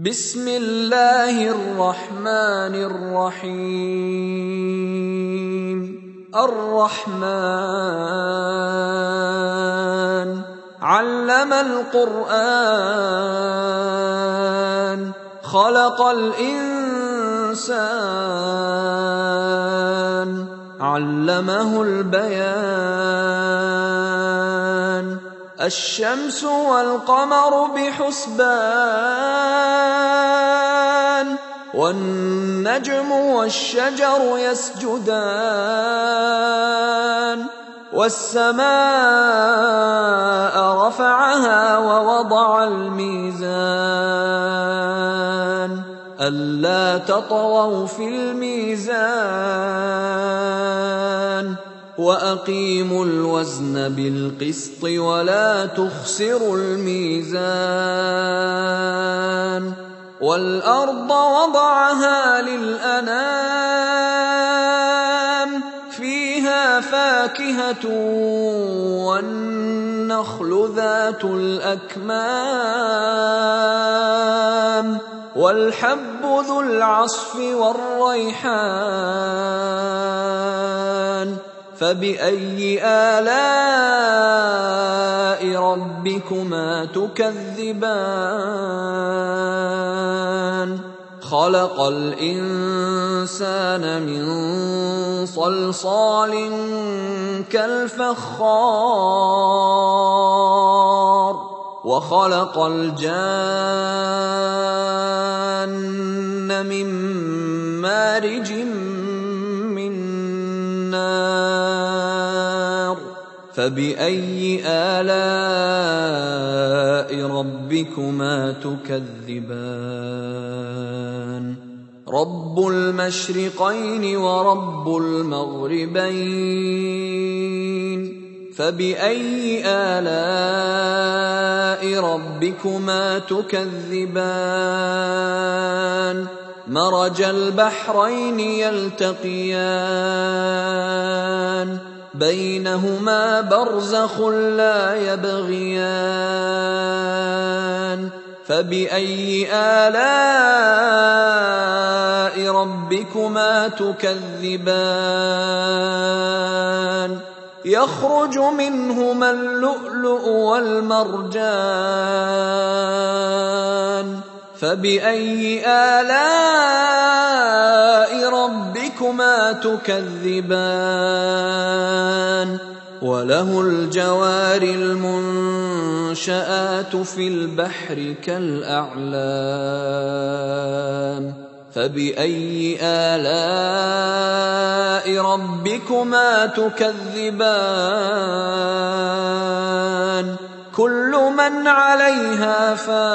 بسم الله الرحمن الرحيم الرحمن علم القرآن خلق الإنسان علمه البيان الشمس والقمر بحسبان والنجم والشجر يسجدان والسماء رفعها ووضع الميزان ألا تطغوا في الميزان وأقيموا الوزن بالقسط ولا تخسروا الميزان والأرض وضعها للأنام فيها فاكهة والنخل ذات الأكمام والحب ذو العصف والريحان فبأي آلاء ربكما تكذبان خلق الإنسان من صلصال كالفخار وخلق الجان من مارج من نار فبأي آلاء ربكما تكذبان رب المشرقين ورب المغربين فبأي آلاء ربكما تكذبان مرج البحرين يلتقيان بينهما برزخ لا يبغيان فبأي آلاء ربكما تكذبان يخرج منهما اللؤلؤ والمرجان فبأي آلاء ربكما تكذبان وله الجوار المنشآت في البحر كالأعلام فبأي آلاء ربكما تكذبان كل من عليها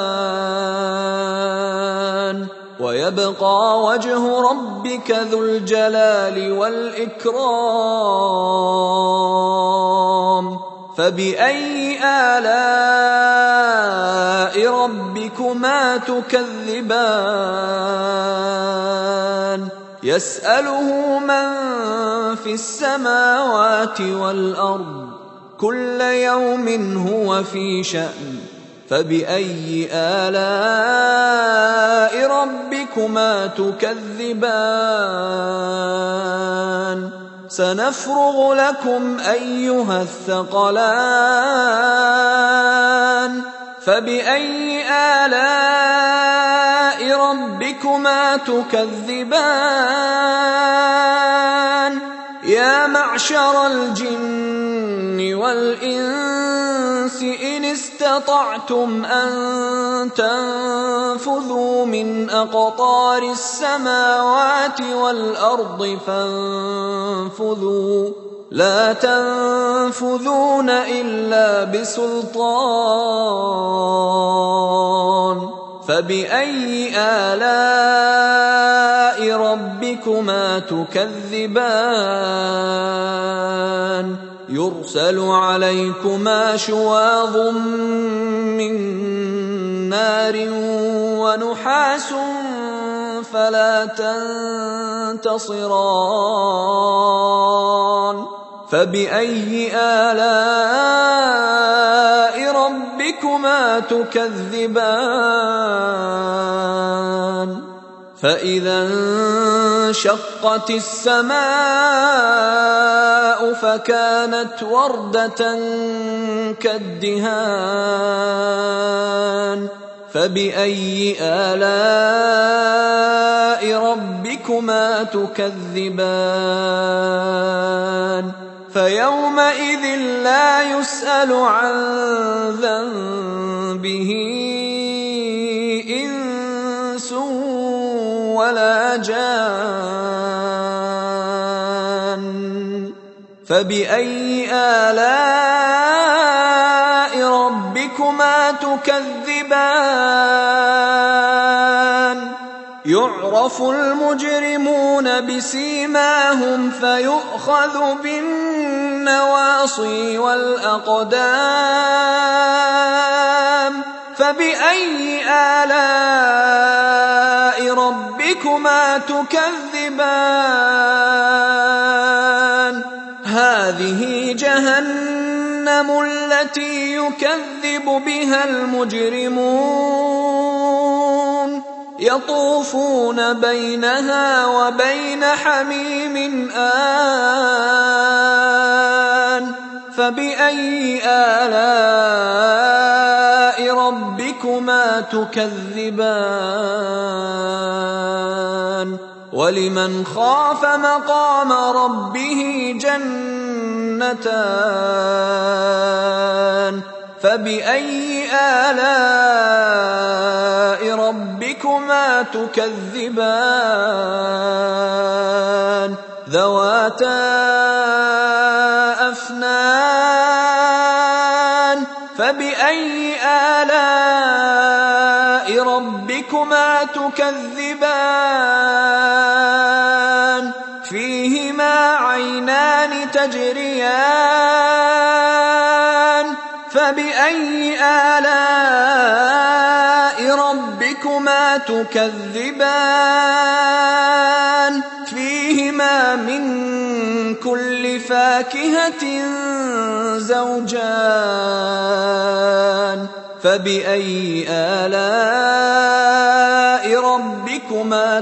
فان ويبقى وجه ربك ذو الجلال والإكرام فبأي آلاء ربكما تكذبان يسأله من في السماوات والأرض كل يوم هو في شأن فبأي آلاء ربكما تكذبان سنفرغ لكم أيها الثقلان فبأي آلاء ربكما تكذبان يا معشر الجن والإنس إن استطعتم أن تنفذوا من أقطار السماوات والأرض فانفذوا لا تنفذون إلا بسلطان فبأي آلاء ربكما تكذبان يرسل عليكما شواظ من نار ونحاس فلا تنتصران فبأي آلاء ربكما تكذبان فإذا انشقت السماء فكانت وردة كالدهان فبأي آلاء ربكما تكذبان فيومئذ لا يسأل عن ذنبه إنس ولا جان فبأي آلاء ربكما تكذبان يعرف المجرمون بسيماهم فيؤخذ بالنواصي والأقدام فبأي آلاء ربكما تكذبان هذه جهنم التي يكذب بها المجرمون يطوفون بينها وبين حميم آن فبأي آلاء ربكما تكذبان ولمن خاف مقام ربه جنتان فبأي آلاء ربكما تكذبان ذواتا أفنان فبأي آلاء ربكما تكذبان فيهما عينان تجريان فبأي آلاء ربكما تكذبان فيهما من كل فاكهة زوجان فبأي آلاء ربكما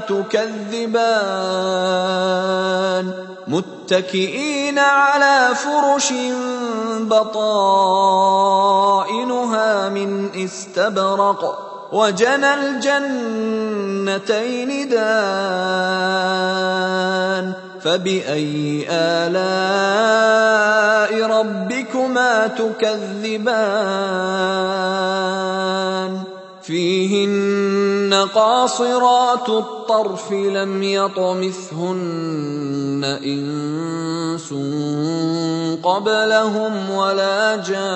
تكذبان متكئين على فرش بطائنها من استبرق وجنى الجنتين دان فبأي آلاء ربكما تكذبان فيهن قاصرات الطرف لم يطمثهن إنس قبلهم ولا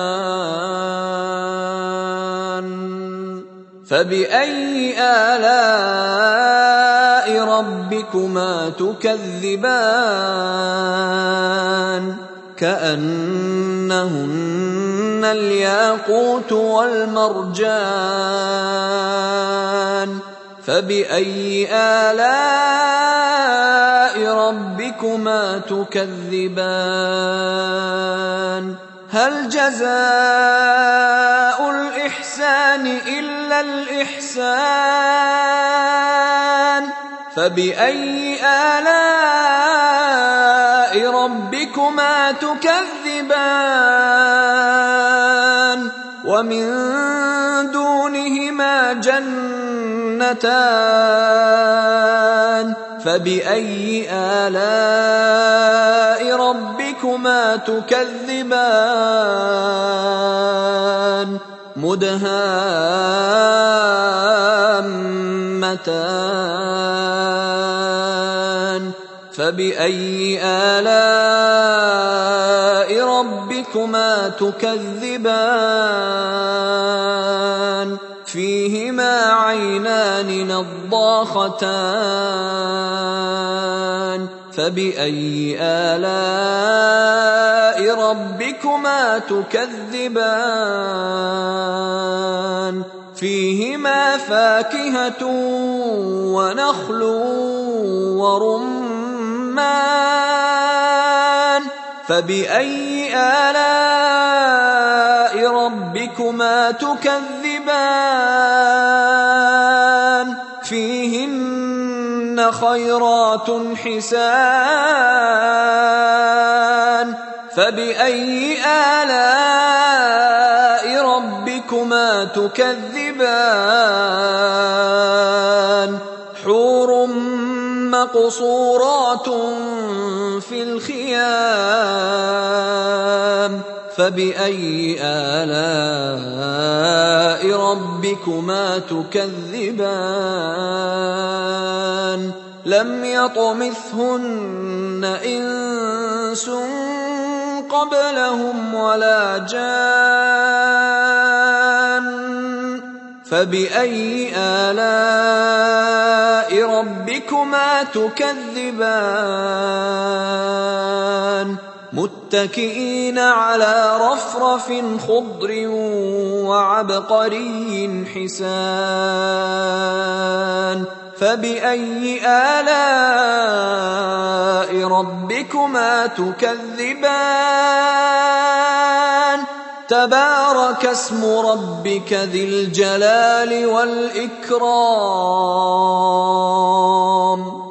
جان فبأي آلاء ربكما تكذبان كأنهن الياقوت والمرجان فبأي آلاء ربكما تكذبان هل جزاء الإحسان إلا الإحسان فبأي آلاء ربكما تكذبان ومن دونهما جنتان فبأي آلاء ربكما تكذبان مدهامتان فبأي آلاء ربكما تكذبان فيهما عينان نضاختان فبأي آلاء ربكما تكذبان فيهما فاكهة ونخل ورمان فبأي آلاء ربكما تكذبان فيهن خيرات حسان فبأي آلاء ربكما تكذبان حور مقصورات في الخيام فبأي آلاء ربكما تكذبان لم يطمثهن إنس قبلهم ولا جان فبأي آلاء ربكما تكذبان متكئين على رفرف خضر وعبقري حسان فبأي آلاء ربكما تكذبان تبارك اسم ربك ذي الجلال والإكرام